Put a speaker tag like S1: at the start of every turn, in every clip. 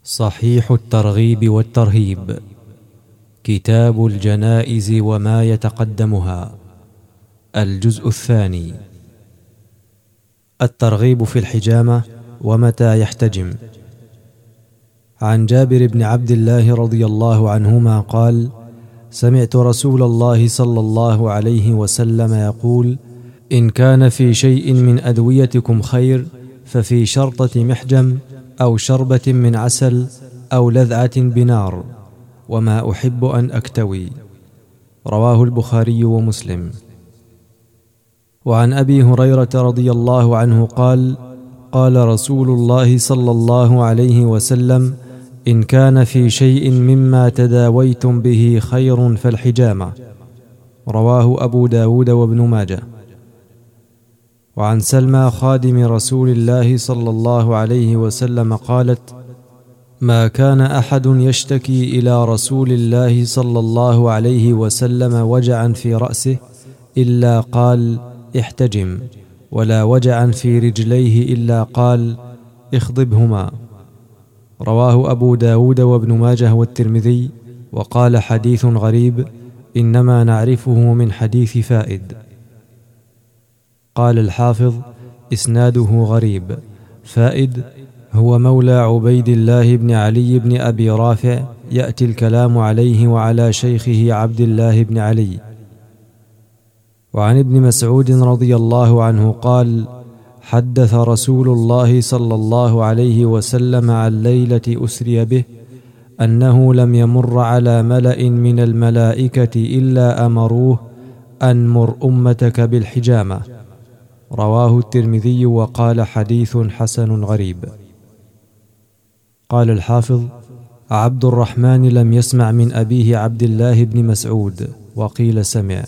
S1: صحيح الترغيب والترهيب، كتاب الجنائز وما يتقدمها، الجزء الثاني. الترغيب في الحجامة ومتى يحتجم. عن جابر بن عبد الله رضي الله عنهما قال: سمعت رسول الله صلى الله عليه وسلم يقول: إن كان في شيء من أدويتكم خير ففي شرطة محجم أو شربة من عسل أو لذعة بنار، وما أحب أن أكتوي. رواه البخاري ومسلم. وعن أبي هريرة رضي الله عنه قال: قال رسول الله صلى الله عليه وسلم: إن كان في شيء مما تداويتم به خير فالحجامة. رواه أبو داود وابن ماجه. وعن سلمى خادم رسول الله صلى الله عليه وسلم قالت: ما كان أحد يشتكي إلى رسول الله صلى الله عليه وسلم وجعا في رأسه إلا قال: احتجم، ولا وجعا في رجليه إلا قال: اخضبهما. رواه أبو داود وابن ماجه والترمذي، وقال: حديث غريب، إنما نعرفه من حديث فائد. قال الحافظ: إسناده غريب. فائد هو مولى عبيد الله بن علي بن أبي رافع، يأتي الكلام عليه وعلى شيخه عبد الله بن علي. وعن ابن مسعود رضي الله عنه قال: حدث رسول الله صلى الله عليه وسلم عن ليلة أسري به أنه لم يمر على ملأ من الملائكة إلا أمروه: أنمر أمتك بالحجامة. رواه الترمذي، وقال: حديث حسن غريب. قال الحافظ: عبد الرحمن لم يسمع من أبيه عبد الله بن مسعود، وقيل سمع.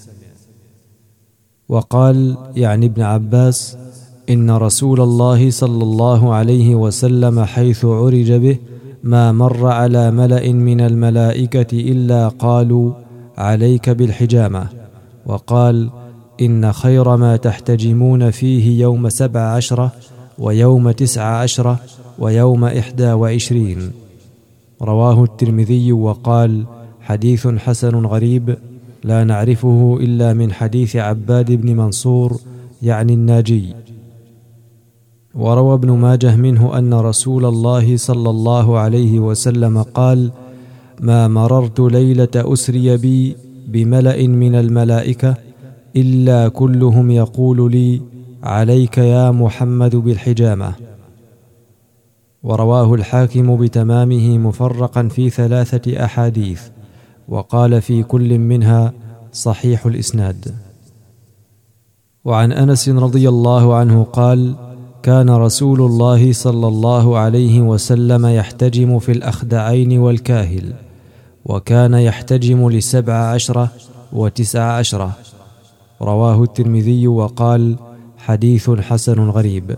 S1: وقال يعني ابن عباس: إن رسول الله صلى الله عليه وسلم حيث عرج به ما مر على ملأ من الملائكة إلا قالوا: عليك بالحجامة. وقال: إن خير ما تحتجمون فيه يوم 17 ويوم 19 ويوم 21. رواه الترمذي، وقال: حديث حسن غريب، لا نعرفه إلا من حديث عباد بن منصور يعني الناجي. وروى ابن ماجه منه أن رسول الله صلى الله عليه وسلم قال: ما مررت ليلة أسري بي بملأ من الملائكة إلا كلهم يقول لي: عليك يا محمد بالحجامة. ورواه الحاكم بتمامه مفرقا في 3 أحاديث، وقال في كل منها: صحيح الإسناد. وعن أنس رضي الله عنه قال: كان رسول الله صلى الله عليه وسلم يحتجم في الأخدعين والكاهل، وكان يحتجم ل17 و19. رواه الترمذي، وقال: حديث حسن غريب.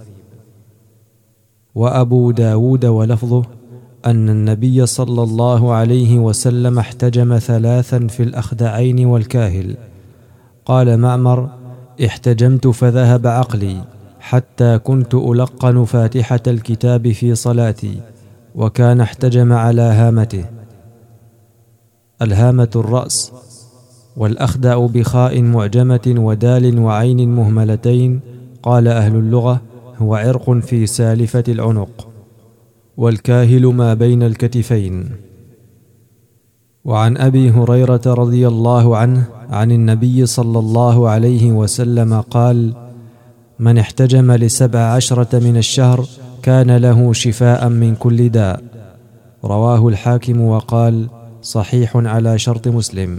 S1: وأبو داود ولفظه أن النبي صلى الله عليه وسلم احتجم 3 في الأخدعين والكاهل. قال معمر: احتجمت فذهب عقلي حتى كنت ألقن فاتحة الكتاب في صلاتي، وكان احتجم على هامته. الهامة الرأس، والأخدع بخاء معجمة ودال وعين مهملتين. قال أهل اللغة: هو عرق في سالفة العنق. والكاهل ما بين الكتفين. وعن أبي هريرة رضي الله عنه عن النبي صلى الله عليه وسلم قال: من احتجم ل17 من الشهر كان له شفاء من كل داء. رواه الحاكم، وقال: صحيح على شرط مسلم.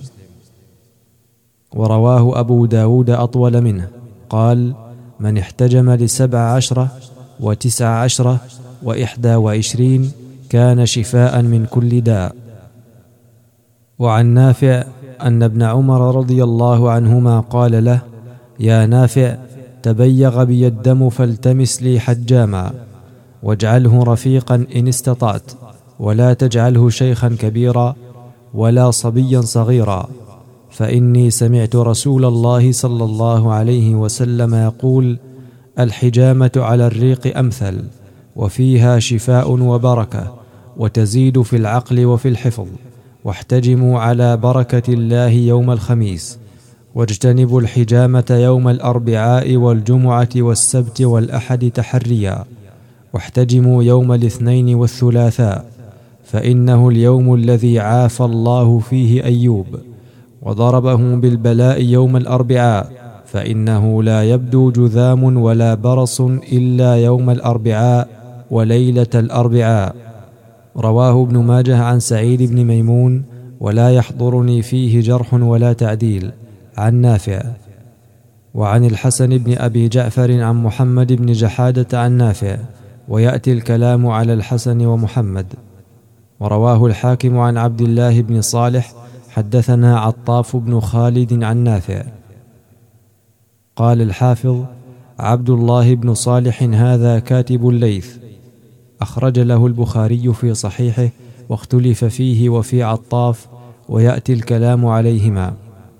S1: ورواه أبو داود أطول منه، قال: من احتجم ل17 و19 و21 كان شفاء من كل داء. وعن نافع أن ابن عمر رضي الله عنهما قال له: يا نافع، تبيغ بي الدم فالتمس لي حجاما، واجعله رفيقا إن استطعت، ولا تجعله شيخا كبيرا ولا صبيا صغيرا، فإني سمعت رسول الله صلى الله عليه وسلم يقول: الحجامة على الريق أمثل، وفيها شفاء وبركة، وتزيد في العقل وفي الحفظ. واحتجموا على بركة الله يوم الخميس، واجتنبوا الحجامة يوم الأربعاء والجمعة والسبت والأحد تحريا. واحتجموا يوم الاثنين والثلاثاء، فإنه اليوم الذي عافى الله فيه أيوب، وضربه بالبلاء يوم الأربعاء، فإنه لا يبدو جذام ولا برص إلا يوم الأربعاء وليلة الأربعاء. رواه ابن ماجه عن سعيد بن ميمون، ولا يحضرني فيه جرح ولا تعديل، عن نافع. وعن الحسن بن أبي جعفر عن محمد بن جحادة عن نافع، ويأتي الكلام على الحسن ومحمد. ورواه الحاكم عن عبد الله بن صالح حدثنا عطاف بن خالد عن نافع. قال الحافظ: عبد الله بن صالح هذا كاتب الليث، أخرج له البخاري في صحيحه، واختلف فيه وفي عطاف، ويأتي الكلام عليهما.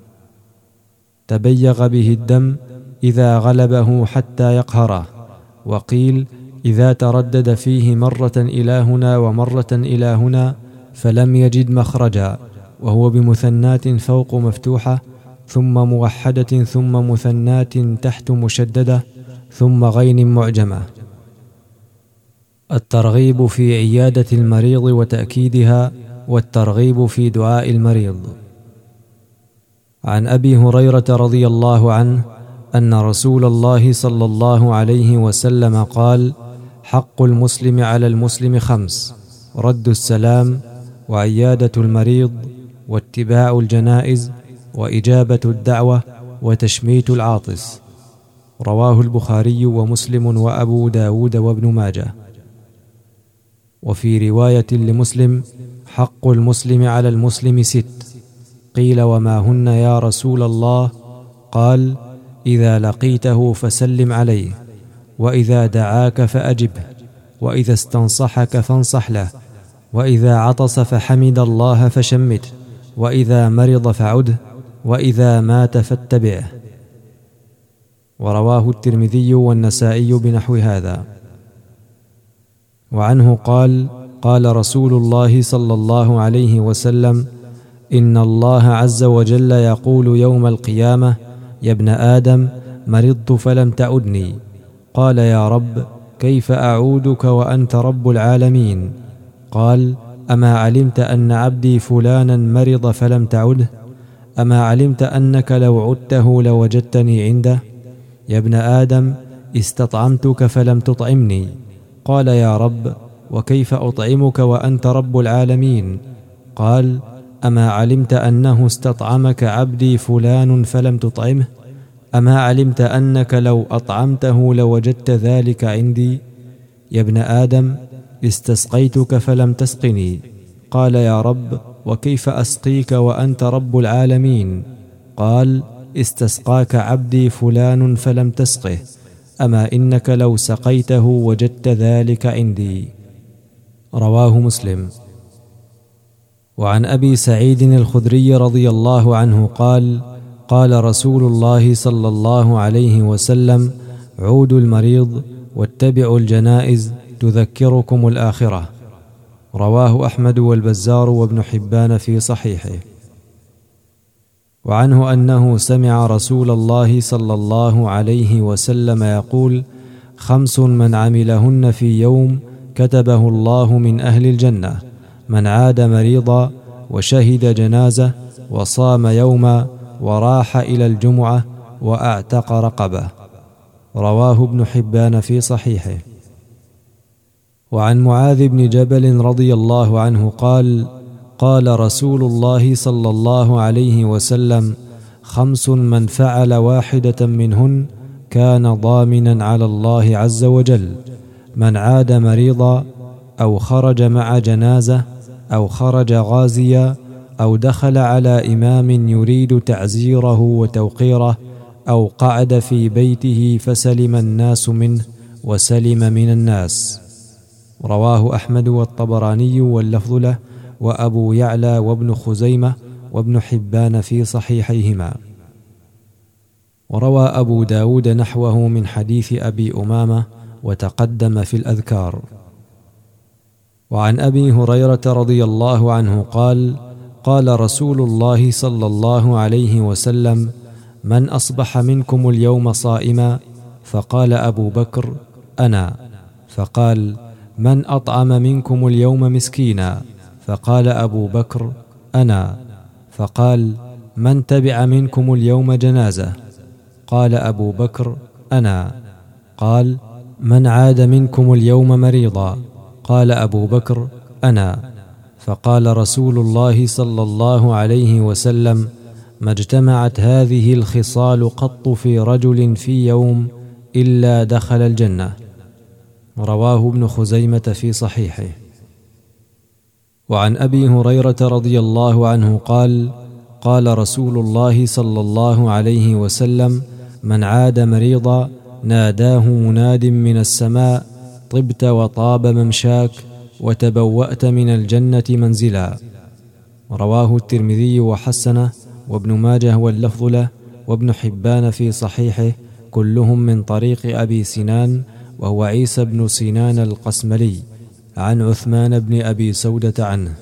S1: تبيغ به الدم إذا غلبه حتى يقهره، وقيل إذا تردد فيه مرة إلى هنا ومرة إلى هنا فلم يجد مخرجا، وهو بمثنات فوق مفتوحة، ثم موحدة، ثم مثنات تحت مشددة، ثم غين معجمة. الترغيب في عيادة المريض وتأكيدها، والترغيب في دعاء المريض. عن أبي هريرة رضي الله عنه أن رسول الله صلى الله عليه وسلم قال: حق المسلم على المسلم 5: رد السلام، وعيادة المريض، واتباع الجنائز، وإجابة الدعوة، وتشميت العاطس. رواه البخاري ومسلم وأبو داود وابن ماجه. وفي رواية لمسلم: حق المسلم على المسلم 6. قيل: وما هن يا رسول الله؟ قال: إذا لقيته فسلم عليه، وإذا دعاك فأجبه، وإذا استنصحك فانصح له، وإذا عطس فحمد الله فشمته، وإذا مرض فعده، وإذا مات فاتبعه. ورواه الترمذي والنسائي بنحو هذا. وعنه قال: قال رسول الله صلى الله عليه وسلم: إن الله عز وجل يقول يوم القيامة: يا ابن آدم، مرضت فلم تعدني. قال: يا رب، كيف أعودك وأنت رب العالمين؟ قال: أما علمت أن عبدي فلانا مرض فلم تعده؟ أما علمت أنك لو عدته لوجدتني عنده؟ يا ابن آدم، استطعمتك فلم تطعمني. قال: يا رب، وكيف أطعمك وأنت رب العالمين؟ قال: أما علمت أنه استطعمك عبدي فلان فلم تطعمه؟ أما علمت أنك لو أطعمته لوجدت ذلك عندي؟ يا ابن آدم، استسقيتك فلم تسقني. قال: يا رب، وكيف أسقيك وأنت رب العالمين؟ قال: استسقاك عبدي فلان فلم تسقه، أما إنك لو سقيته وجدت ذلك عندي. رواه مسلم. وعن أبي سعيد الخدري رضي الله عنه قال: قال رسول الله صلى الله عليه وسلم: عودوا المريض، واتبعوا الجنائز، تذكركم الآخرة. رواه أحمد والبزار وابن حبان في صحيحه. وعنه أنه سمع رسول الله صلى الله عليه وسلم يقول: 5 من عملهن في يوم كتبه الله من أهل الجنة: من عاد مريضا، وشهد جنازة، وصام يوما، وراح إلى الجمعة، وأعتق رقبة. رواه ابن حبان في صحيحه. وعن معاذ بن جبل رضي الله عنه قال: قال رسول الله صلى الله عليه وسلم: 5 من فعل واحدة منهن كان ضامنا على الله عز وجل: من عاد مريضا، أو خرج مع جنازة، أو خرج غازيا، أو دخل على إمام يريد تعزيره وتوقيره، أو قعد في بيته فسلم الناس منه وسلم من الناس. رواه أحمد والطبراني واللفظ له، وأبو يعلى وابن خزيمة وابن حبان في صحيحيهما. وروى أبو داود نحوه من حديث أبي أمامة، وتقدم في الأذكار. وعن أبي هريرة رضي الله عنه قال: قال رسول الله صلى الله عليه وسلم: من أصبح منكم اليوم صائما؟ فقال أبو بكر: أنا. فقال: من أطعم منكم اليوم مسكينا؟ فقال أبو بكر: أنا. فقال: من تبع منكم اليوم جنازة؟ قال أبو بكر: أنا. قال: من عاد منكم اليوم مريضا؟ قال أبو بكر: أنا. فقال رسول الله صلى الله عليه وسلم: ما اجتمعت هذه الخصال قط في رجل في يوم إلا دخل الجنة. رواه ابن خزيمة في صحيحه. وعن أبي هريرة رضي الله عنه قال: قال رسول الله صلى الله عليه وسلم: من عاد مريضا ناداه مناد من السماء: طبت وطاب ممشاك وتبوأت من الجنة منزلا. رواه الترمذي وحسنه، وابن ماجه واللفظ له، وابن حبان في صحيحه، كلهم من طريق أبي سنان وهو عيسى بن سنان القسملي عن عثمان بن أبي سودة عنه.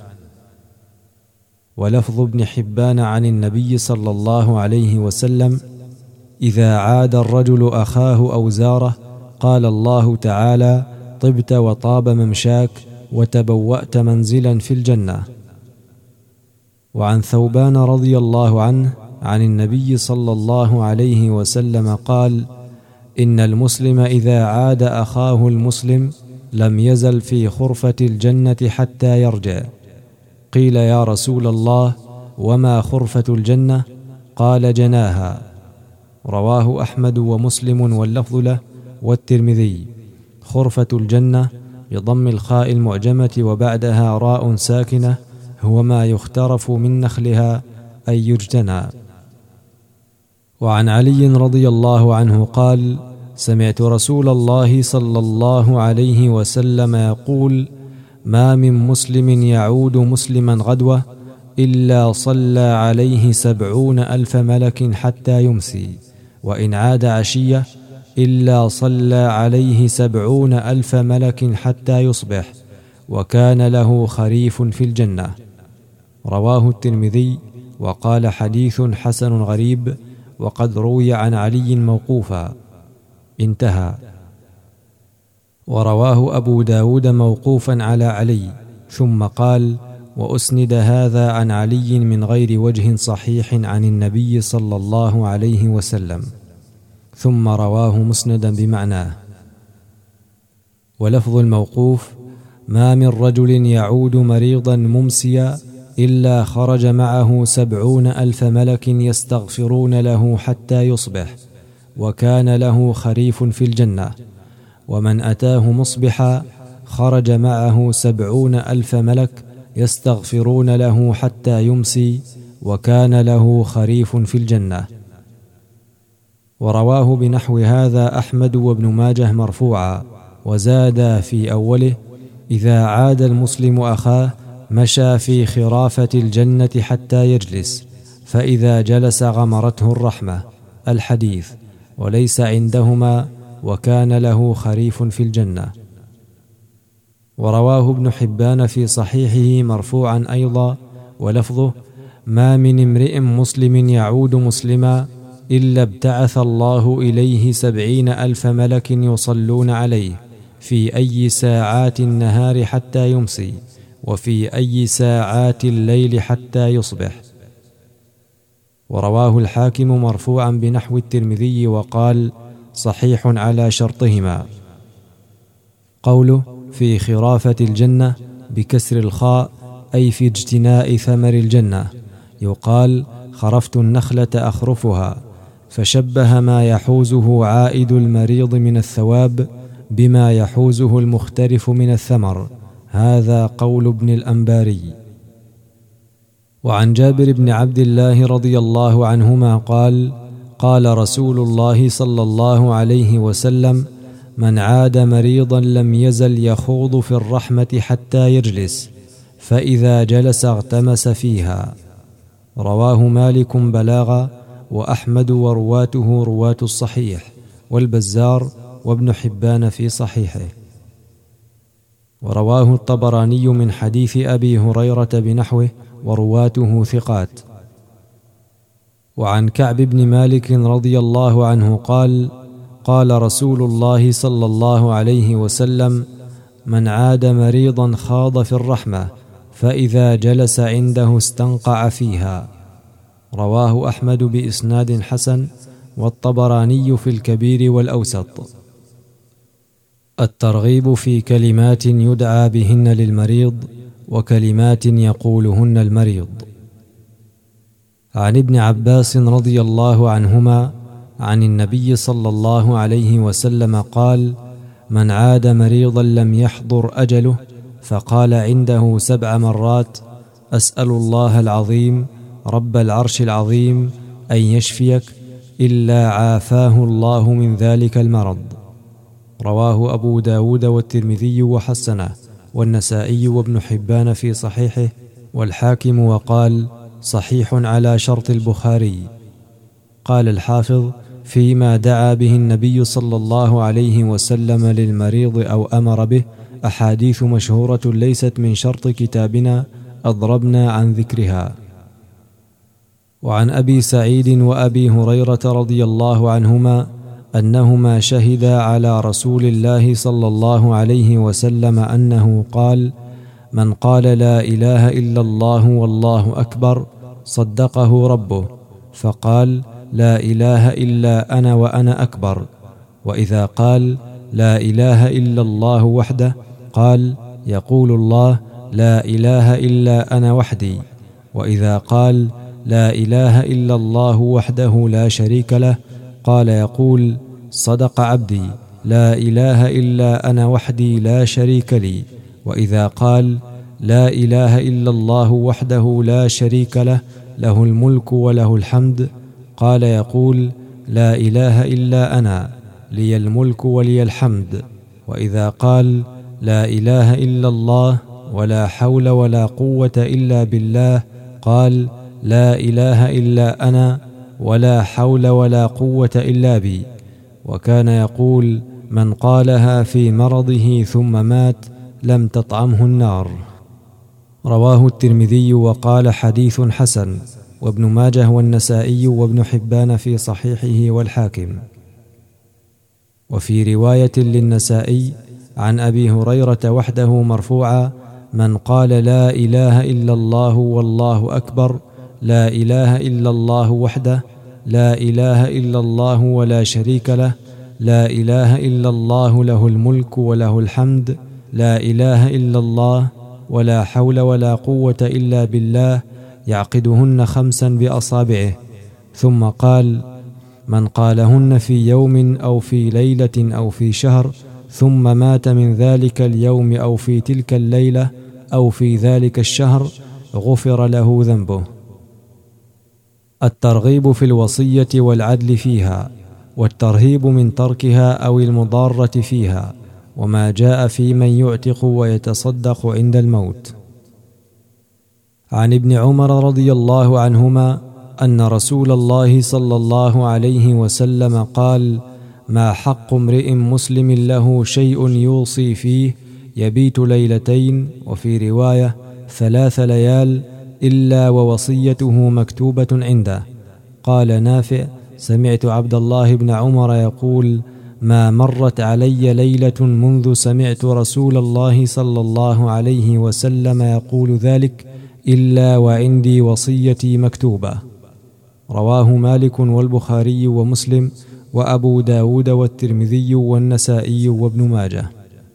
S1: ولفظ ابن حبان عن النبي صلى الله عليه وسلم: إذا عاد الرجل أخاه أو زاره قال الله تعالى: طبت وطاب ممشاك وتبوأت منزلا في الجنة. وعن ثوبان رضي الله عنه عن النبي صلى الله عليه وسلم قال: إن المسلم إذا عاد أخاه المسلم لم يزل في خرفة الجنة حتى يرجع. قيل: يا رسول الله، وما خرفة الجنة؟ قال: جناها. رواه أحمد ومسلم واللفظ له والترمذي. خرفة الجنة بضم الخاء المعجمة وبعدها راء ساكنة، هو ما يخترف من نخلها أي يجتنى. وعن علي رضي الله عنه قال: سمعت رسول الله صلى الله عليه وسلم يقول: ما من مسلم يعود مسلما غدوة إلا صلى عليه 70,000 ملك حتى يمسي، وإن عاد عشية إلا صلى عليه 70,000 ملك حتى يصبح، وكان له خريف في الجنة. رواه الترمذي وقال: حديث حسن غريب، وقد روي عن علي موقوفا. انتهى. ورواه أبو داود موقوفا على علي، ثم قال: وأسند هذا عن علي من غير وجه صحيح عن النبي صلى الله عليه وسلم، ثم رواه مسندا بمعناه. ولفظ الموقوف: ما من رجل يعود مريضا ممسيا إلا خرج معه 70,000 ملك يستغفرون له حتى يصبح، وكان له خريف في الجنة. ومن أتاه مصبحا خرج معه 70,000 ملك يستغفرون له حتى يمسي، وكان له خريف في الجنة. ورواه بنحو هذا أحمد وابن ماجه مرفوعا، وزاد في أوله: إذا عاد المسلم أخاه مشى في خرافة الجنة حتى يجلس، فإذا جلس غمرته الرحمة. الحديث. وليس عندهما: وكان له خريف في الجنة. ورواه ابن حبان في صحيحه مرفوعا أيضا، ولفظه: ما من امرئ مسلم يعود مسلما إلا ابتعث الله إليه 70,000 ملك يصلون عليه في أي ساعات النهار حتى يمسي، وفي أي ساعات الليل حتى يصبح. ورواه الحاكم مرفوعا بنحو الترمذي وقال: صحيح على شرطهما. قوله: في خرافة الجنة بكسر الخاء أي في اجتناء ثمر الجنة. يقال: خرفت النخلة أخرفها، فشبه ما يحوزه عائد المريض من الثواب بما يحوزه المخترف من الثمر. هذا قول ابن الأنباري. وعن جابر بن عبد الله رضي الله عنهما قال: قال رسول الله صلى الله عليه وسلم: من عاد مريضا لم يزل يخوض في الرحمة حتى يجلس، فإذا جلس اغتمس فيها. رواه مالك بلاغا، وأحمد ورواته رواة الصحيح، والبزار، وابن حبان في صحيحه. ورواه الطبراني من حديث أبي هريرة بنحوه ورواته ثقات. وعن كعب بن مالك رضي الله عنه قال: قال رسول الله صلى الله عليه وسلم: من عاد مريضا خاض في الرحمة، فإذا جلس عنده استنقع فيها. رواه أحمد بإسناد حسن، والطبراني في الكبير والأوسط. الترغيب في كلمات يدعى بهن للمريض، وكلمات يقولهن المريض. عن ابن عباس رضي الله عنهما عن النبي صلى الله عليه وسلم قال: من عاد مريضا لم يحضر أجله فقال عنده 7 مرات: أسأل الله العظيم رب العرش العظيم أن يشفيك، إلا عافاه الله من ذلك المرض. رواه أبو داود والترمذي وحسنه، والنسائي وابن حبان في صحيحه، والحاكم وقال: صحيح على شرط البخاري. قال الحافظ: فيما دعا به النبي صلى الله عليه وسلم للمريض أو أمر به أحاديث مشهورة ليست من شرط كتابنا أضربنا عن ذكرها. وعن أبي سعيد وأبي هريرة رضي الله عنهما أنهما شهدا على رسول الله صلى الله عليه وسلم أنه قال: من قال لا إله إلا الله والله أكبر صدقه ربه، فقال: لا إله إلا أنا وأنا أكبر. وإذا قال: لا إله إلا الله وحده، قال: يقول الله: لا إله إلا أنا وحدي. وإذا قال: لا إله إلا الله وحده لا شريك له، قال يقول: صدق عبدي، لا إله إلا أنا وحدي لا شريك لي. وإذا قال: لا إله إلا الله وحده لا شريك له، له الملك وله الحمد، قال يقول: لا إله إلا أنا، لي الملك ولي الحمد. وإذا قال: لا إله إلا الله ولا حول ولا قوة إلا بالله، قال: لا إله إلا أنا ولا حول ولا قوة إلا بي. وكان يقول: من قالها في مرضه ثم مات لم تطعمه النار. رواه الترمذي وقال: حديث حسن، وابن ماجه والنسائي وابن حبان في صحيحه والحاكم. وفي رواية للنسائي عن أبي هريرة وحده مرفوعا: من قال لا إله إلا الله والله أكبر، لا إله إلا الله وحده، لا إله إلا الله ولا شريك له، لا إله إلا الله له الملك وله الحمد، لا إله إلا الله ولا حول ولا قوة إلا بالله، يعقدهن 5 بأصابعه. ثم قال: من قالهن في يوم أو في ليلة أو في شهر ثم مات من ذلك اليوم أو في تلك الليلة أو في ذلك الشهر غفر له ذنبه. الترغيب في الوصية والعدل فيها، والترهيب من تركها أو المضارة فيها، وما جاء في من يعتق ويتصدق عند الموت. عن ابن عمر رضي الله عنهما أن رسول الله صلى الله عليه وسلم قال: ما حق امرئ مسلم له شيء يوصي فيه يبيت 2 ليلة، وفي رواية 3 ليال، إلا ووصيته مكتوبة عنده. قال نافع: سمعت عبد الله بن عمر يقول: ما مرت علي ليلة منذ سمعت رسول الله صلى الله عليه وسلم يقول ذلك إلا وعندي وصيتي مكتوبة. رواه مالك والبخاري ومسلم وأبو داود والترمذي والنسائي وابن ماجه.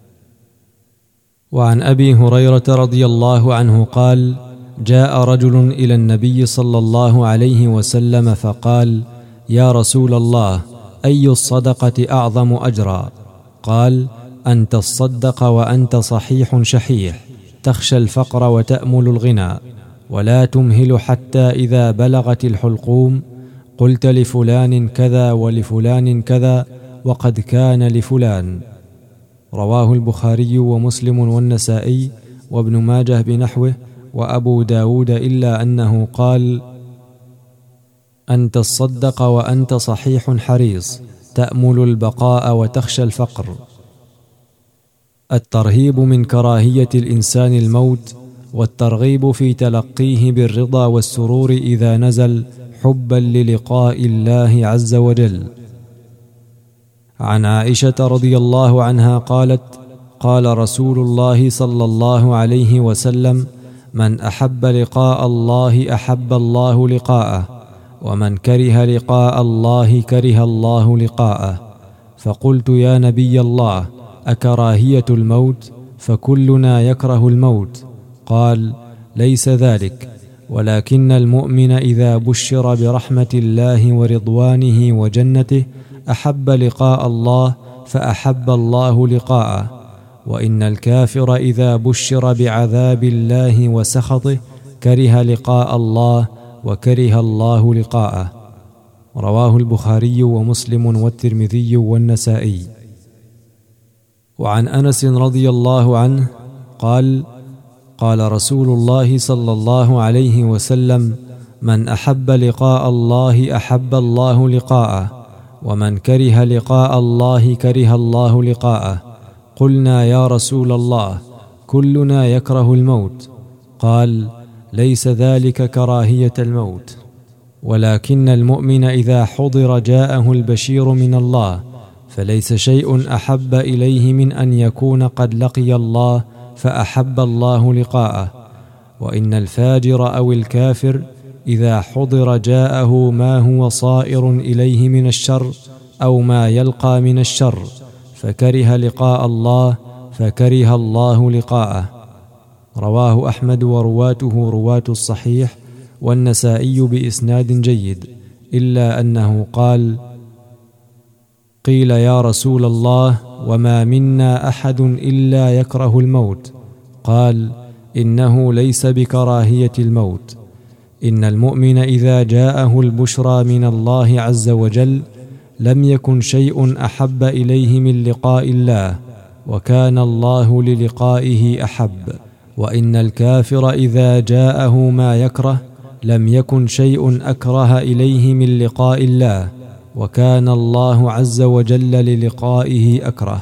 S1: وعن أبي هريرة رضي الله عنه قال: جاء رجل إلى النبي صلى الله عليه وسلم فقال: يا رسول الله، أي الصدقة أعظم أجرا؟ قال: أن تصدق وأنت صحيح شحيح، تخشى الفقر وتأمل الغنى، ولا تمهل حتى إذا بلغت الحلقوم قلت لفلان كذا ولفلان كذا وقد كان لفلان. رواه البخاري ومسلم والنسائي وابن ماجه بنحوه، وأبو داود، إلا أنه قال: أن تصدق وأنت صحيح حريص، تأمل البقاء وتخشى الفقر. الترهيب من كراهية الإنسان الموت، والترغيب في تلقيه بالرضا والسرور إذا نزل، حبا للقاء الله عز وجل. عن عائشة رضي الله عنها قالت: قال رسول الله صلى الله عليه وسلم: من أحب لقاء الله أحب الله لقاءه، ومن كره لقاء الله كره الله لقاءه. فقلت: يا نبي الله، أكراهية الموت؟ فكلنا يكره الموت. قال: ليس ذلك، ولكن المؤمن إذا بشر برحمة الله ورضوانه وجنته أحب لقاء الله فأحب الله لقاءه، وإن الكافر إذا بشر بعذاب الله وسخطه كره لقاء الله وكره الله لقاءه. رواه البخاري ومسلم والترمذي والنسائي. وعن أنس رضي الله عنه قال: قال رسول الله صلى الله عليه وسلم: من أحب لقاء الله أحب الله لقاءه، ومن كره لقاء الله كره الله لقاءه. قلنا: يا رسول الله، كلنا يكره الموت. قال: ليس ذلك كراهية الموت، ولكن المؤمن إذا حضر جاءه البشير من الله، فليس شيء أحب إليه من أن يكون قد لقي الله فأحب الله لقاءه. وإن الفاجر أو الكافر إذا حضر جاءه ما هو صائر إليه من الشر أو ما يلقى من الشر، فكره لقاء الله فكره الله لقاءه. رواه أحمد ورواته رواة الصحيح، والنسائي بإسناد جيد، إلا أنه قال: قيل: يا رسول الله، وما منا أحد إلا يكره الموت. قال: إنه ليس بكراهية الموت، إن المؤمن إذا جاءه البشرى من الله عز وجل لم يكن شيء أحب إليه من لقاء الله، وكان الله للقائه أحب. وإن الكافر إذا جاءه ما يكره لم يكن شيء أكره إليه من لقاء الله، وكان الله عز وجل للقائه أكره.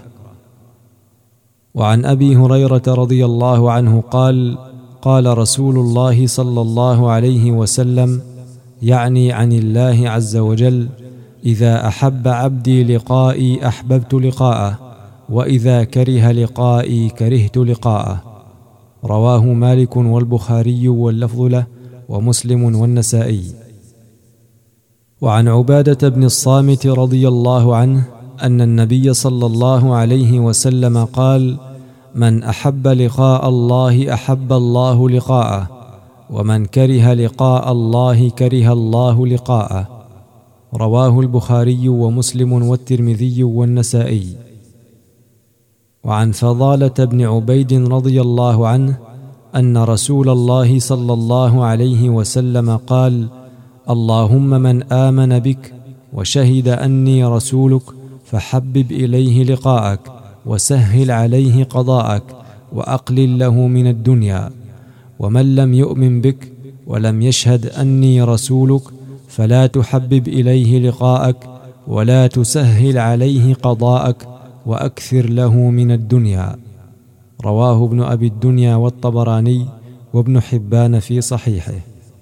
S1: وعن أبي هريرة رضي الله عنه قال: قال رسول الله صلى الله عليه وسلم، يعني عن الله عز وجل: إذا أحب عبدي لقائي أحببت لقاءه، وإذا كره لقائي كرهت لقاءه. رواه مالك والبخاري واللفظ له، ومسلم والنسائي. وعن عبادة بن الصامت رضي الله عنه أن النبي صلى الله عليه وسلم قال: من أحب لقاء الله أحب الله لقاءه، ومن كره لقاء الله كره الله لقاءه. رواه البخاري ومسلم والترمذي والنسائي. وعن فضالة بن عبيد رضي الله عنه أن رسول الله صلى الله عليه وسلم قال: اللهم من آمن بك وشهد أني رسولك فحبب إليه لقاءك، وسهل عليه قضاءك، وأقلل له من الدنيا. ومن لم يؤمن بك ولم يشهد أني رسولك فلا تحبب إليه لقاءك، ولا تسهل عليه قضاءك، وأكثر له من الدنيا. رواه ابن أبي الدنيا والطبراني وابن حبان في صحيحه.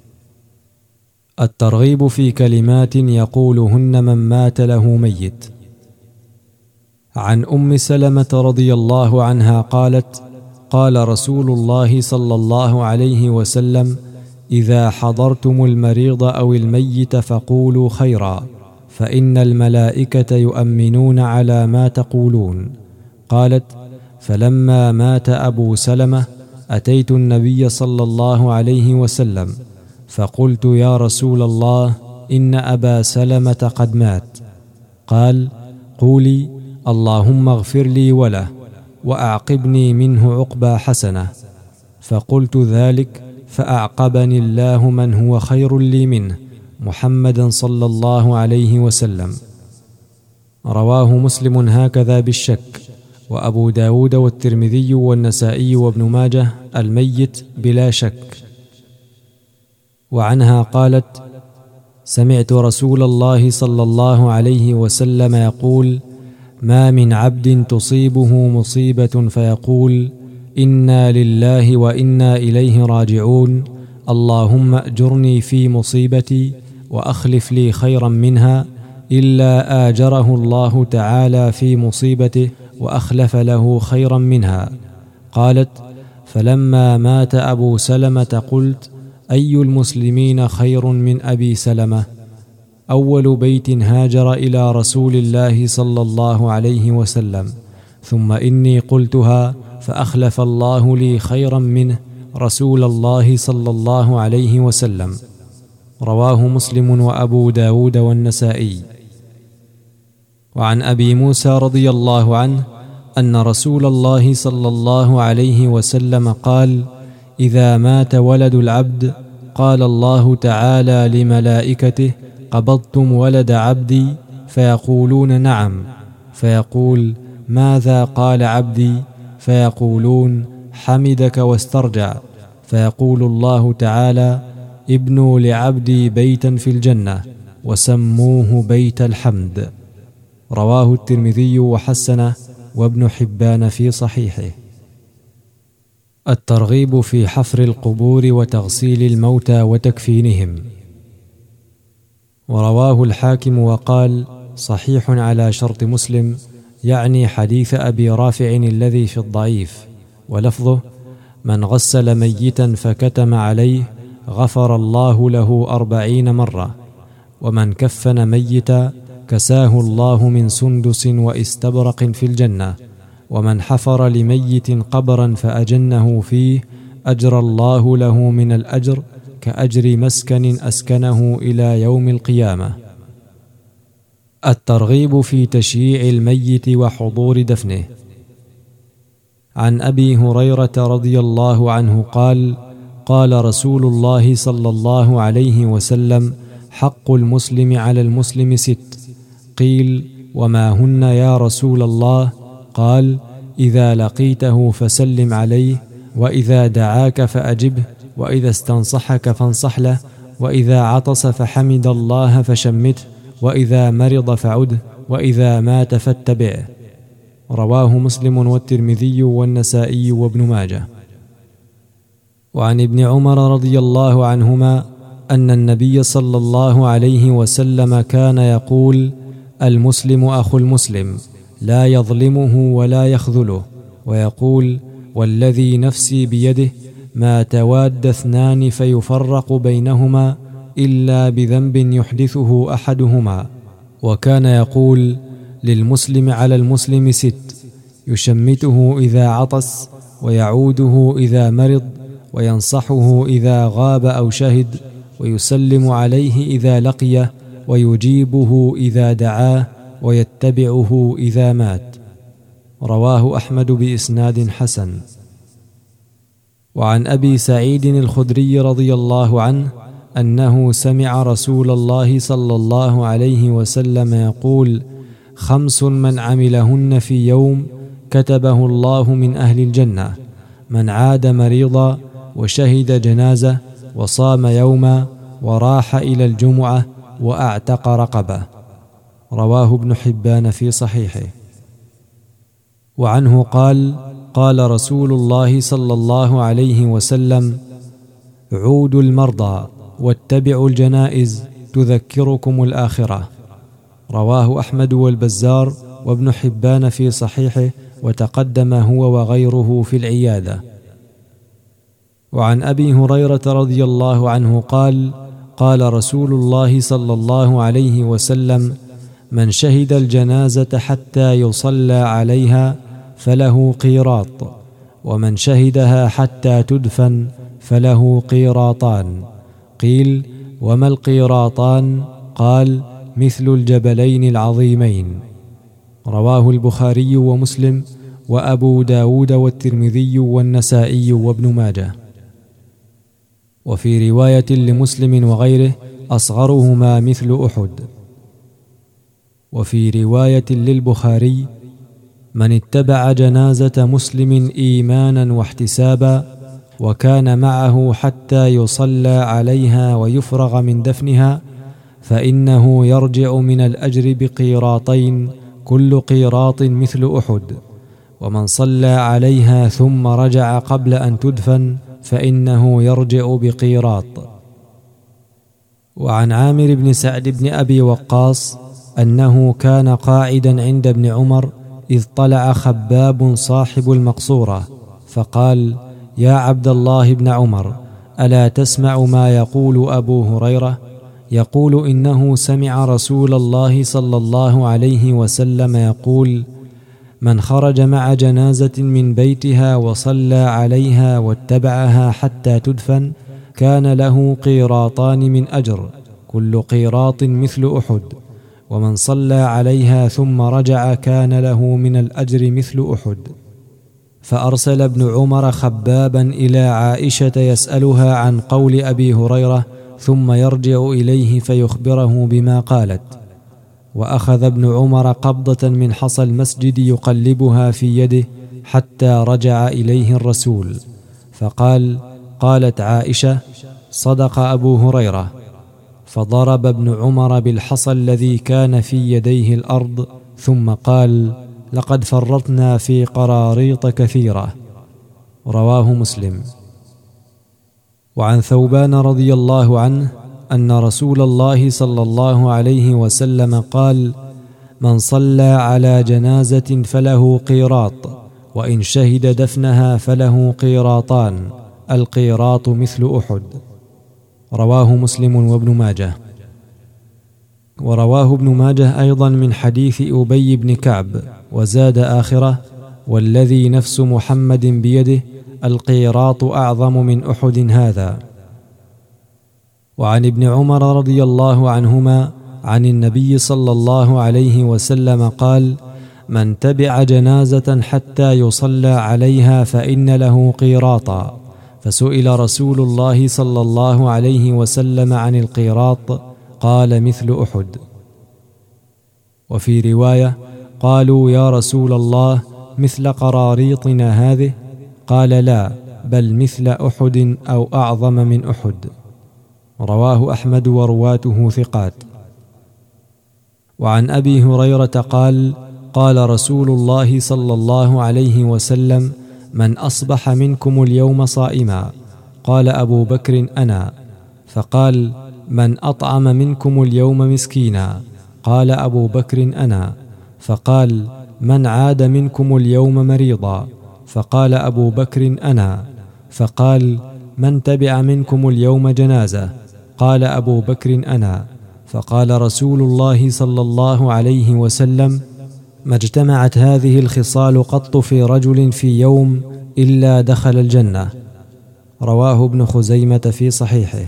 S1: الترغيب في كلمات يقولهن من مات له ميت. عن أم سلمة رضي الله عنها قالت: قال رسول الله صلى الله عليه وسلم: إذا حضرتم المريض أو الميت فقولوا خيرا، فإن الملائكة يؤمنون على ما تقولون. قالت: فلما مات أبو سلمة أتيت النبي صلى الله عليه وسلم فقلت: يا رسول الله، إن أبا سلمة قد مات. قال: قولي: اللهم اغفر لي وله، وأعقبني منه عقبى حسنة. فقلت ذلك فأعقبني الله من هو خير لي منه، محمدا صلى الله عليه وسلم. رواه مسلم هكذا بالشك، وأبو داود والترمذي والنسائي وابن ماجه الميت بلا شك. وعنها قالت: سمعت رسول الله صلى الله عليه وسلم يقول: ما من عبد تصيبه مصيبة فيقول إنا لله وإنا إليه راجعون، اللهم أجرني في مصيبتي وأخلف لي خيرا منها، إلا آجره الله تعالى في مصيبته وأخلف له خيرا منها. قالت: فلما مات أبو سلمة قلت: أي المسلمين خير من أبي سلمة؟ أول بيت هاجر إلى رسول الله صلى الله عليه وسلم، ثم إني قلتها فأخلف الله لي خيرا منه رسول الله صلى الله عليه وسلم. رواه مسلم وأبو داود والنسائي. وعن أبي موسى رضي الله عنه أن رسول الله صلى الله عليه وسلم قال: إذا مات ولد العبد قال الله تعالى لملائكته: قبضتم ولد عبدي؟ فيقولون: نعم. فيقول: ماذا قال عبدي؟ فيقولون: حمدك واسترجع. فيقول الله تعالى: ابنوا لعبدي بيتا في الجنة وسموه بيت الحمد. رواه الترمذي وحسنه وابن حبان في صحيحه. الترغيب في حفر القبور وتغسيل الموتى وتكفينهم. ورواه الحاكم وقال: صحيح على شرط مسلم، يعني حديث أبي رافع الذي في الضعيف، ولفظه: من غسل ميتا فكتم عليه غفر الله له 40 مرة، ومن كفن ميتا كساه الله من سندس واستبرق في الجنة، ومن حفر لميت قبرا فأجنه فيه أجرى الله له من الأجر كأجر مسكن أسكنه إلى يوم القيامة. الترغيب في تشييع الميت وحضور دفنه. عن أبي هريرة رضي الله عنه قال: قال رسول الله صلى الله عليه وسلم: حق المسلم على المسلم 6. قيل: وما هن يا رسول الله؟ قال: إذا لقيته فسلم عليه، وإذا دعاك فأجبه، وإذا استنصحك فانصح له، وإذا عطس فحمد الله فشمته، وإذا مرض فعده، وإذا مات فاتبعه. رواه مسلم والترمذي والنسائي وابن ماجه. وعن ابن عمر رضي الله عنهما أن النبي صلى الله عليه وسلم كان يقول: المسلم أخو المسلم، لا يظلمه ولا يخذله. ويقول: والذي نفسي بيده ما تواد 2 فيفرق بينهما إلا بذنب يحدثه أحدهما. وكان يقول: للمسلم على المسلم 6، يشمته إذا عطس، ويعوده إذا مرض، وينصحه إذا غاب أو شهد، ويسلم عليه إذا لقيه، ويجيبه إذا دعاه، ويتبعه إذا مات. رواه أحمد بإسناد حسن. وعن أبي سعيد الخدري رضي الله عنه أنه سمع رسول الله صلى الله عليه وسلم يقول: 5 من عملهن في يوم كتبه الله من أهل الجنة: من عاد مريضا، وشهد جنازة، وصام يوما، وراح إلى الجمعة، وأعتق رقبة. رواه ابن حبان في صحيحه. وعنه قال: قال رسول الله صلى الله عليه وسلم: عودوا المرضى واتبعوا الجنائز تذكركم الآخرة. رواه أحمد والبزار وابن حبان في صحيحه، وتقدم هو وغيره في العيادة. وعن أبي هريرة رضي الله عنه قال: قال رسول الله صلى الله عليه وسلم: من شهد الجنازة حتى يصلى عليها فله قيراط، ومن شهدها حتى تدفن فله قيراطان. قيل: وما القيراطان؟ قال: مثل الجبلين العظيمين. رواه البخاري ومسلم وأبو داود والترمذي والنسائي وابن ماجه. وفي رواية لمسلم وغيره: أصغرهما مثل أحد. وفي رواية للبخاري: من اتبع جنازة مسلم إيمانا واحتسابا وكان معه حتى يصلى عليها ويفرغ من دفنها، فإنه يرجع من الأجر بقيراطين كل قيراط مثل أحد، ومن صلى عليها ثم رجع قبل أن تدفن فإنه يرجع بقيراط. وعن عامر بن سعد بن أبي وقاص أنه كان قاعدا عند ابن عمر إذ طلع خباب صاحب المقصورة فقال: يا عبد الله بن عمر، ألا تسمع ما يقول أبو هريرة؟ يقول إنه سمع رسول الله صلى الله عليه وسلم يقول: من خرج مع جنازة من بيتها وصلى عليها واتبعها حتى تدفن كان له قيراطان من أجر، كل قيراط مثل أحد، ومن صلى عليها ثم رجع كان له من الأجر مثل أحد. فأرسل ابن عمر خبابا إلى عائشة يسألها عن قول أبي هريرة، ثم يرجع إليه فيخبره بما قالت. وأخذ ابن عمر قبضة من حصى المسجد يقلبها في يده حتى رجع إليه الرسول فقال: قالت عائشة: صدق أبو هريرة. فضرب ابن عمر بالحصى الذي كان في يديه الأرض ثم قال: لقد فرطنا في قراريط كثيرة. رواه مسلم. وعن ثوبان رضي الله عنه أن رسول الله صلى الله عليه وسلم قال: من صلى على جنازة فله قيراط، وإن شهد دفنها فله قيراطان، القيراط مثل أحد. رواه مسلم وابن ماجه. ورواه ابن ماجه أيضا من حديث أبي بن كعب وزاد آخره: والذي نفس محمد بيده القيراط أعظم من أحد هذا. وعن ابن عمر رضي الله عنهما عن النبي صلى الله عليه وسلم قال: من تبع جنازة حتى يصلى عليها فإن له قيراطا. فسئل رسول الله صلى الله عليه وسلم عن القيراط قال: مثل أحد. وفي رواية قالوا: يا رسول الله، مثل قراريطنا هذه؟ قال: لا، بل مثل أحد أو أعظم من أحد. رواه أحمد ورواته ثقات. وعن أبي هريرة قال: قال رسول الله صلى الله عليه وسلم: من أصبح منكم اليوم صائما؟ قال أبو بكر: أنا. فقال: من أطعم منكم اليوم مسكينا؟ قال أبو بكر: أنا. فقال: من عاد منكم اليوم مريضا؟ فقال أبو بكر: أنا. فقال: من تبع منكم اليوم جنازة؟ قال أبو بكر: أنا. فقال رسول الله صلى الله عليه وسلم: ما اجتمعت هذه الخصال قط في رجل في يوم إلا دخل الجنة. رواه ابن خزيمة في صحيحه.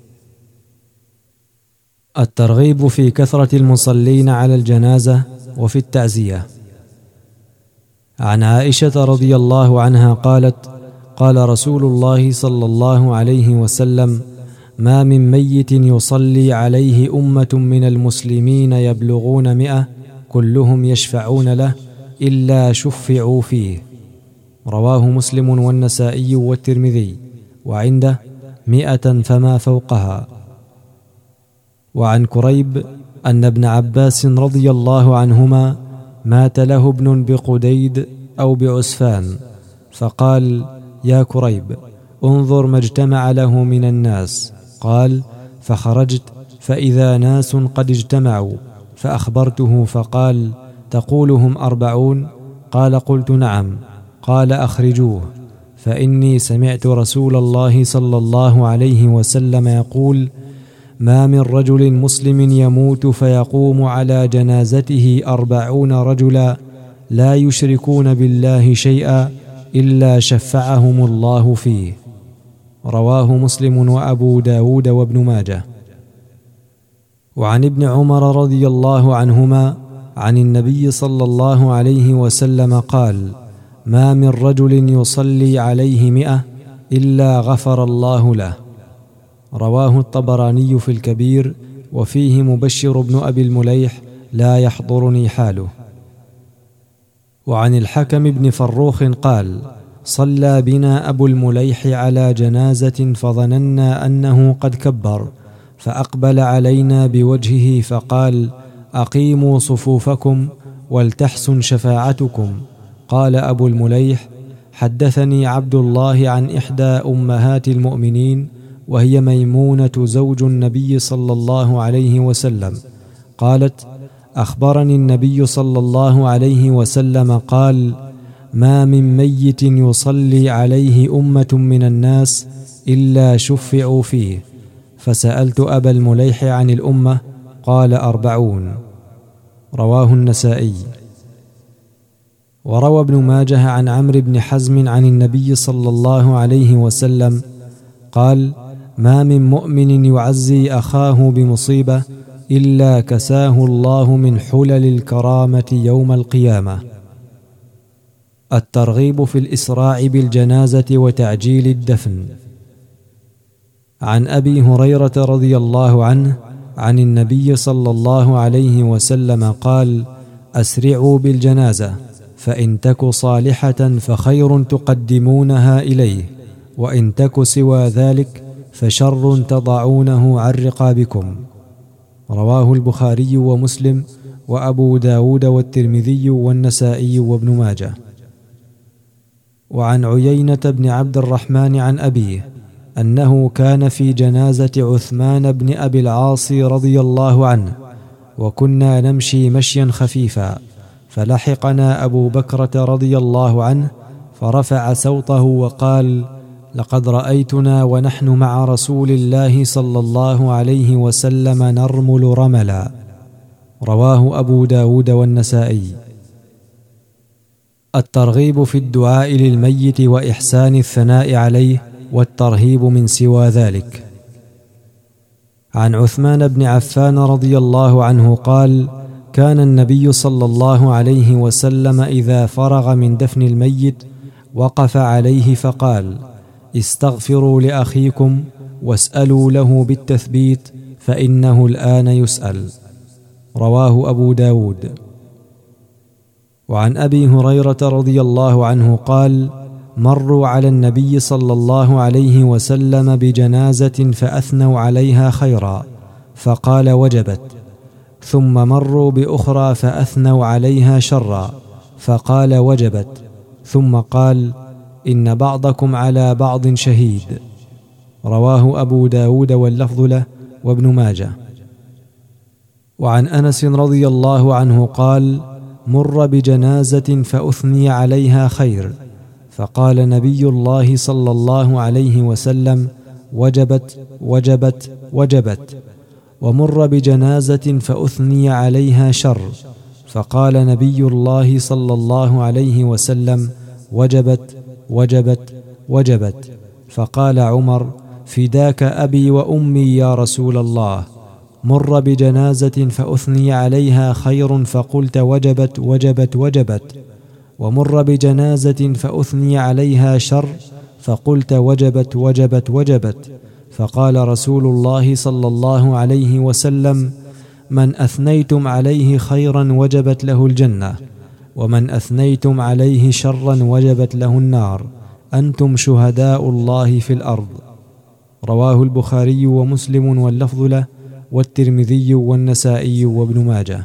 S1: الترغيب في كثرة المصلين على الجنازة وفي التعزية. عن عائشة رضي الله عنها قالت: قال رسول الله صلى الله عليه وسلم: ما من ميت يصلي عليه أمة من المسلمين يبلغون 100 كلهم يشفعون له إلا شفعوا فيه. رواه مسلم والنسائي والترمذي، وعنده 100 فما فوقها. وعن كريب أن ابن عباس رضي الله عنهما مات له ابن بقديد أو بعسفان، فقال: يا كريب، انظر ما اجتمع له من الناس. قال: فخرجت فإذا ناس قد اجتمعوا، فأخبرته فقال: تقولهم 40؟ قال: قلت نعم. قال: أخرجوه، فإني سمعت رسول الله صلى الله عليه وسلم يقول: ما من رجل مسلم يموت فيقوم على جنازته 40 رجلا لا يشركون بالله شيئا إلا شفعهم الله فيه. رواه مسلم وأبو داود وابن ماجه. وعن ابن عمر رضي الله عنهما عن النبي صلى الله عليه وسلم قال: ما من رجل يصلي عليه 100 إلا غفر الله له. رواه الطبراني في الكبير، وفيه مبشر بن أبي المليح لا يحضرني حاله. وعن الحكم بن فروخ قال: صلى بنا أبو المليح على جنازة فظننا أنه قد كبر، فأقبل علينا بوجهه فقال: أقيموا صفوفكم ولتحسن شفاعتكم. قال أبو المليح: حدثني عبد الله عن إحدى أمهات المؤمنين وهي ميمونة زوج النبي صلى الله عليه وسلم، قالت: أخبرني النبي صلى الله عليه وسلم قال: ما من ميت يصلي عليه أمة من الناس إلا شفعوا فيه. فسألت أبا المليح عن الأمة، قال: 40. رواه النسائي. وروى ابن ماجه عن عمرو بن حزم عن النبي صلى الله عليه وسلم قال: ما من مؤمن يعزي أخاه بمصيبة إلا كساه الله من حلل الكرامة يوم القيامة. الترغيب في الإسراع بالجنازة وتعجيل الدفن. عن أبي هريرة رضي الله عنه عن النبي صلى الله عليه وسلم قال: أسرعوا بالجنازة، فإن تك صالحة فخير تقدمونها إليه، وإن تك سوى ذلك فشر تضعونه عن رقابكم. رواه البخاري ومسلم وأبو داود والترمذي والنسائي وابن ماجه. وعن عيينة بن عبد الرحمن عن أبيه أنه كان في جنازة عثمان بن أبي العاص رضي الله عنه، وكنا نمشي مشيا خفيفا، فلحقنا أبو بكرة رضي الله عنه فرفع صوته وقال: لقد رأيتنا ونحن مع رسول الله صلى الله عليه وسلم نرمل رملا. رواه أبو داود والنسائي. الترغيب في الدعاء للميت وإحسان الثناء عليه والترهيب من سوى ذلك. عن عثمان بن عفان رضي الله عنه قال: كان النبي صلى الله عليه وسلم إذا فرغ من دفن الميت وقف عليه فقال: استغفروا لأخيكم واسألوا له بالتثبيت فإنه الآن يسأل. رواه أبو داود. وعن أبي هريرة رضي الله عنه قال: مروا على النبي صلى الله عليه وسلم بجنازة فأثنوا عليها خيرا، فقال: وجبت. ثم مروا بأخرى فأثنوا عليها شرا، فقال: وجبت. ثم قال: إن بعضكم على بعض شهيد. رواه أبو داود واللفظ له وابن ماجه. وعن أنس رضي الله عنه قال: مر بجنازة فأثني عليها خير، فقال نبي الله صلى الله عليه وسلم: وجبت وجبت وجبت. ومر بجنازة فأثني عليها شر، فقال نبي الله صلى الله عليه وسلم: وجبت وجبت وجبت. فقال عمر: فداك أبي وأمي يا رسول الله. مر بجنازة فأثني عليها خير فقلت: وجبت وجبت وجبت. ومر بجنازة فأثني عليها شر فقلت: وجبت وجبت وجبت. فقال رسول الله صلى الله عليه وسلم: من أثنيتم عليه خيرا وجبت له الجنة، ومن أثنيتم عليه شرا وجبت له النار، أنتم شهداء الله في الأرض. رواه البخاري ومسلم واللفظ له والترمذي والنسائي وابن ماجه.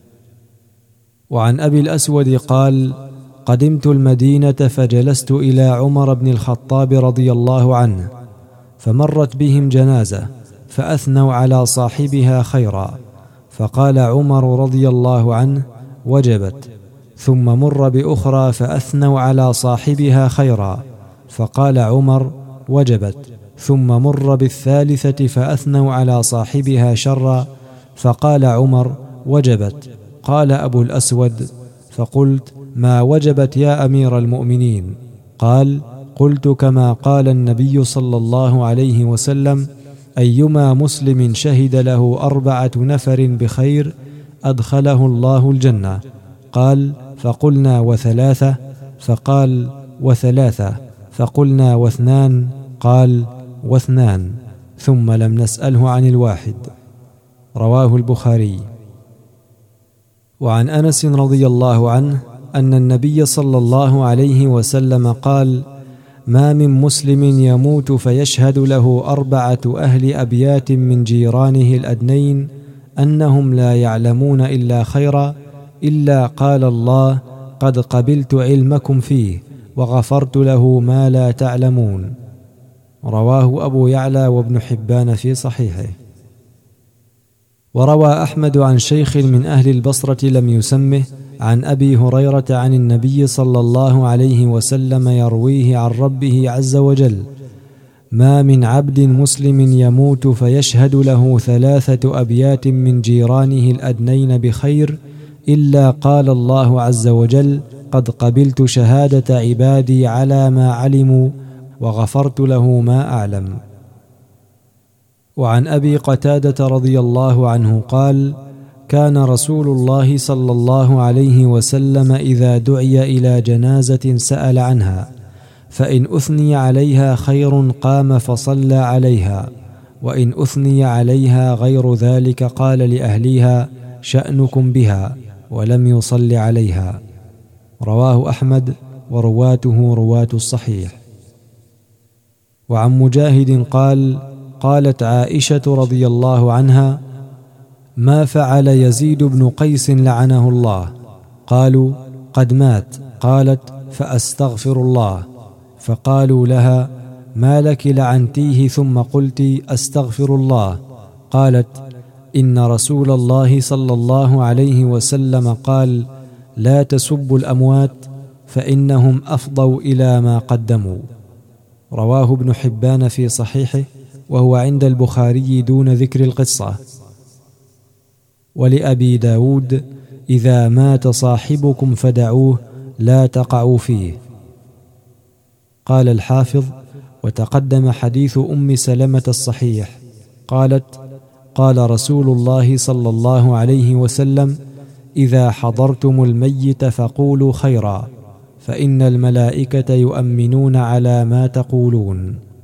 S1: وعن أبي الأسود قال: قدمت المدينة فجلست إلى عمر بن الخطاب رضي الله عنه، فمرت بهم جنازة فأثنوا على صاحبها خيرا، فقال عمر رضي الله عنه: وجبت. ثم مر بأخرى فأثنوا على صاحبها خيرا، فقال عمر: وجبت. ثم مر بالثالثة فأثنوا على صاحبها شرا، فقال عمر: وجبت. قال أبو الأسود: فقلت: ما وجبت يا أمير المؤمنين؟ قال: قلت كما قال النبي صلى الله عليه وسلم: أيما مسلم شهد له 4 نفر بخير أدخله الله الجنة. قال: فقلنا: و3؟ فقال: و3. فقلنا: و2؟ قال: و2. ثم لم نسأله عن الواحد. رواه البخاري. وعن أنس رضي الله عنه أن النبي صلى الله عليه وسلم قال: ما من مسلم يموت فيشهد له 4 أهل أبيات من جيرانه الأدنين أنهم لا يعلمون إلا خيرا إلا قال الله: قد قبلت علمكم فيه وغفرت له ما لا تعلمون. رواه أبو يعلى وابن حبان في صحيحه. وروى أحمد عن شيخ من أهل البصرة لم يسمه عن أبي هريرة عن النبي صلى الله عليه وسلم يرويه عن ربه عز وجل: ما من عبد مسلم يموت فيشهد له 3 أبيات من جيرانه الأدنين بخير إلا قال الله عز وجل: قد قبلت شهادة عبادي على ما علموا وغفرت له ما أعلم. وعن أبي قتادة رضي الله عنه قال: كان رسول الله صلى الله عليه وسلم إذا دعي إلى جنازة سأل عنها، فإن أثني عليها خير قام فصلى عليها، وإن أثني عليها غير ذلك قال لأهليها: شأنكم بها، ولم يصل عليها. رواه أحمد ورواته رواة الصحيح. وعن مجاهد قال: قالت عائشة رضي الله عنها: ما فعل يزيد بن قيس لعنه الله؟ قالوا: قد مات. قالت: فأستغفر الله. فقالوا لها: ما لك لعنتيه ثم قلت أستغفر الله؟ قالت: إن رسول الله صلى الله عليه وسلم قال: لا تسبوا الأموات فإنهم أفضوا إلى ما قدموا. رواه ابن حبان في صحيحه، وهو عند البخاري دون ذكر القصة. ولأبي داود: إذا مات صاحبكم فدعوه لا تقعوا فيه. قال الحافظ: وتقدم حديث أم سلمة الصحيح، قالت: قال رسول الله صلى الله عليه وسلم: إذا حضرتم الميت فقولوا خيرا، فإن الملائكة يؤمنون على ما تقولون.